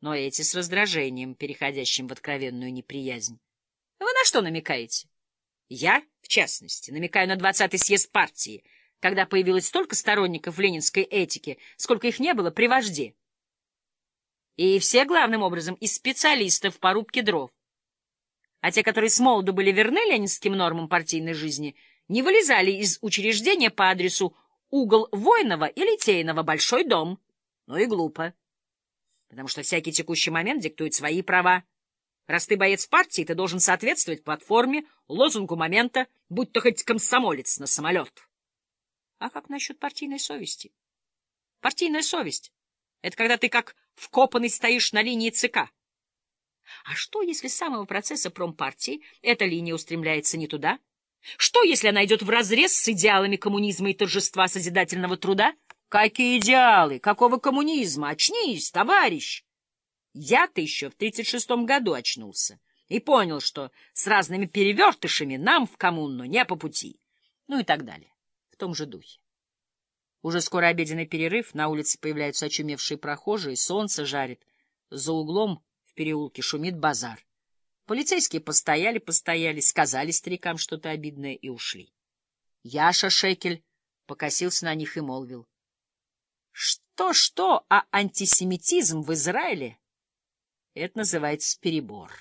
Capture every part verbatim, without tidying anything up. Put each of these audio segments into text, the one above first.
но эти с раздражением, переходящим в откровенную неприязнь. Вы на что намекаете? Я, в частности, намекаю на двадцатый съезд партии, когда появилось столько сторонников ленинской этики, сколько их не было при вожде. И все, главным образом, из специалистов по рубке дров. А те, которые с молоду были верны ленинским нормам партийной жизни, не вылезали из учреждения по адресу угол Войнова и Литейного, Большой дом. Ну и глупо. Потому что всякий текущий момент диктует свои права. Раз ты боец партии, ты должен соответствовать платформе, лозунгу момента, будь то хоть комсомолец на самолет. А как насчет партийной совести? Партийная совесть — это когда ты как вкопанный стоишь на линии ЦК. А что, если с самого процесса промпартии эта линия устремляется не туда? Что, если она идет вразрез с идеалами коммунизма и торжества созидательного труда? Какие идеалы? Какого коммунизма? Очнись, товарищ! Я-то еще в тридцать шестом году очнулся и понял, что с разными перевертышами нам в коммуну не по пути. Ну и так далее. В том же духе. Уже скоро обеденный перерыв, на улице появляются очумевшие прохожие, солнце жарит. За углом в переулке шумит базар. Полицейские постояли-постояли, сказали старикам что-то обидное и ушли. Яша Шекель покосился на них и молвил: что-что, а антисемитизм в Израиле — это называется перебор.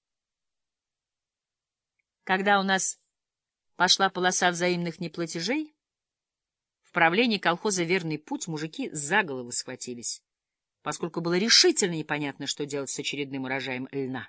Когда у нас пошла полоса взаимных неплатежей, в правлении колхоза «Верный путь» мужики за головы схватились, поскольку было решительно непонятно, что делать с очередным урожаем льна.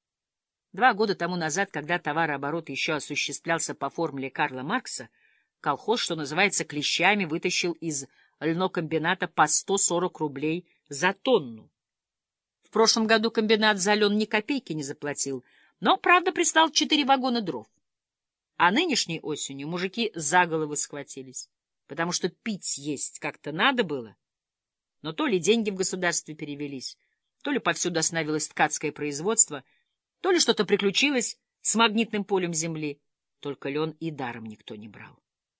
Два года тому назад, когда товарооборот еще осуществлялся по формуле Карла Маркса, колхоз, что называется, клещами вытащил из льнокомбината по сто сорок рублей за тонну. В прошлом году комбинат за лен ни копейки не заплатил, но, правда, прислал четыре вагона дров. А нынешней осенью мужики за головы схватились, потому что пить есть как-то надо было. Но то ли деньги в государстве перевелись, то ли повсюду остановилось ткацкое производство, то ли что-то приключилось с магнитным полем земли, только лен и даром никто не брал.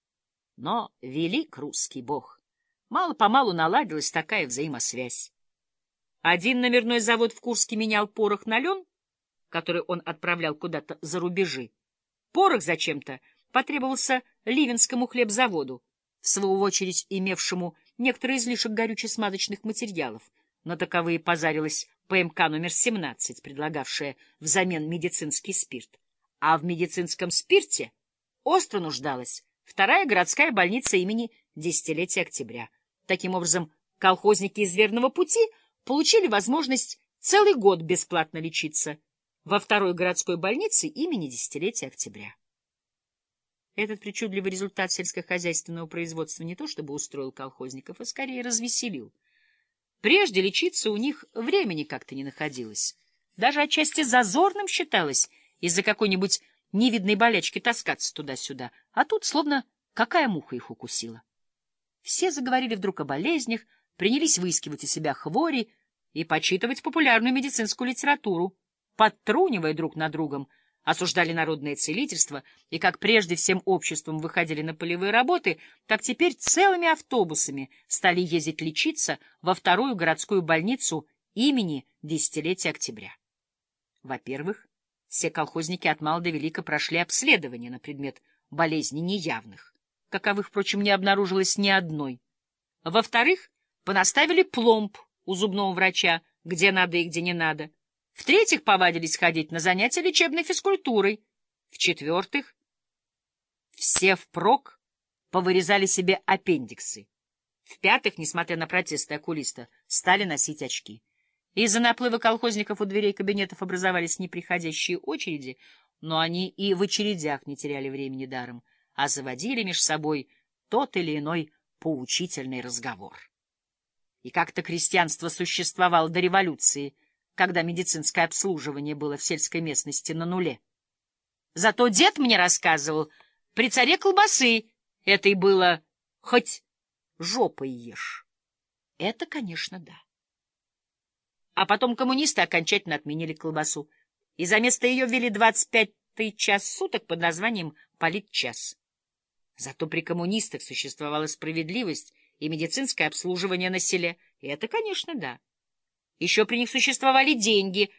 Но велик русский бог. Мало-помалу наладилась такая взаимосвязь. Один номерной завод в Курске менял порох на лен, который он отправлял куда-то за рубежи. Порох зачем-то потребовался Ливенскому хлебзаводу, в свою очередь имевшему некоторый излишек горюче-смазочных материалов. На таковые позарилась ПМК номер семнадцать, предлагавшая взамен медицинский спирт. А в медицинском спирте остро нуждалась вторая городская больница имени Десятилетия Октября. Таким образом, колхозники из Верного пути получили возможность целый год бесплатно лечиться во второй городской больнице имени Десятилетия Октября. Этот причудливый результат сельскохозяйственного производства не то чтобы устроил колхозников, а скорее развеселил. Прежде лечиться у них времени как-то не находилось. Даже отчасти зазорным считалось из-за какой-нибудь невидной болячки таскаться туда-сюда, а тут словно какая муха их укусила. Все заговорили вдруг о болезнях, принялись выискивать у себя хвори и почитывать популярную медицинскую литературу, подтрунивая друг над другом, осуждали народное целительство и, как прежде всем обществом выходили на полевые работы, так теперь целыми автобусами стали ездить лечиться во вторую городскую больницу имени Десятилетия Октября. Во-первых, все колхозники от мала до велика прошли обследование на предмет болезней неявных, каковых, впрочем, не обнаружилось ни одной. Во-вторых, понаставили пломб у зубного врача, где надо и где не надо. В-третьих, повадились ходить на занятия лечебной физкультурой. В-четвертых, все впрок повырезали себе аппендиксы. В-пятых, несмотря на протесты окулиста, стали носить очки. Из-за наплыва колхозников у дверей кабинетов образовались неприходящие очереди, но они и в очередях не теряли времени даром, а заводили меж собой тот или иной поучительный разговор. И как-то крестьянство существовало до революции, когда медицинское обслуживание было в сельской местности на нуле. Зато дед мне рассказывал, при царе колбасы этой было хоть жопой ешь. Это, конечно, да. А потом коммунисты окончательно отменили колбасу, и за место ее ввели двадцать пятый час суток под названием политчас. Зато при коммунистах существовала справедливость и медицинское обслуживание на селе. И это, конечно, да. Еще при них существовали деньги,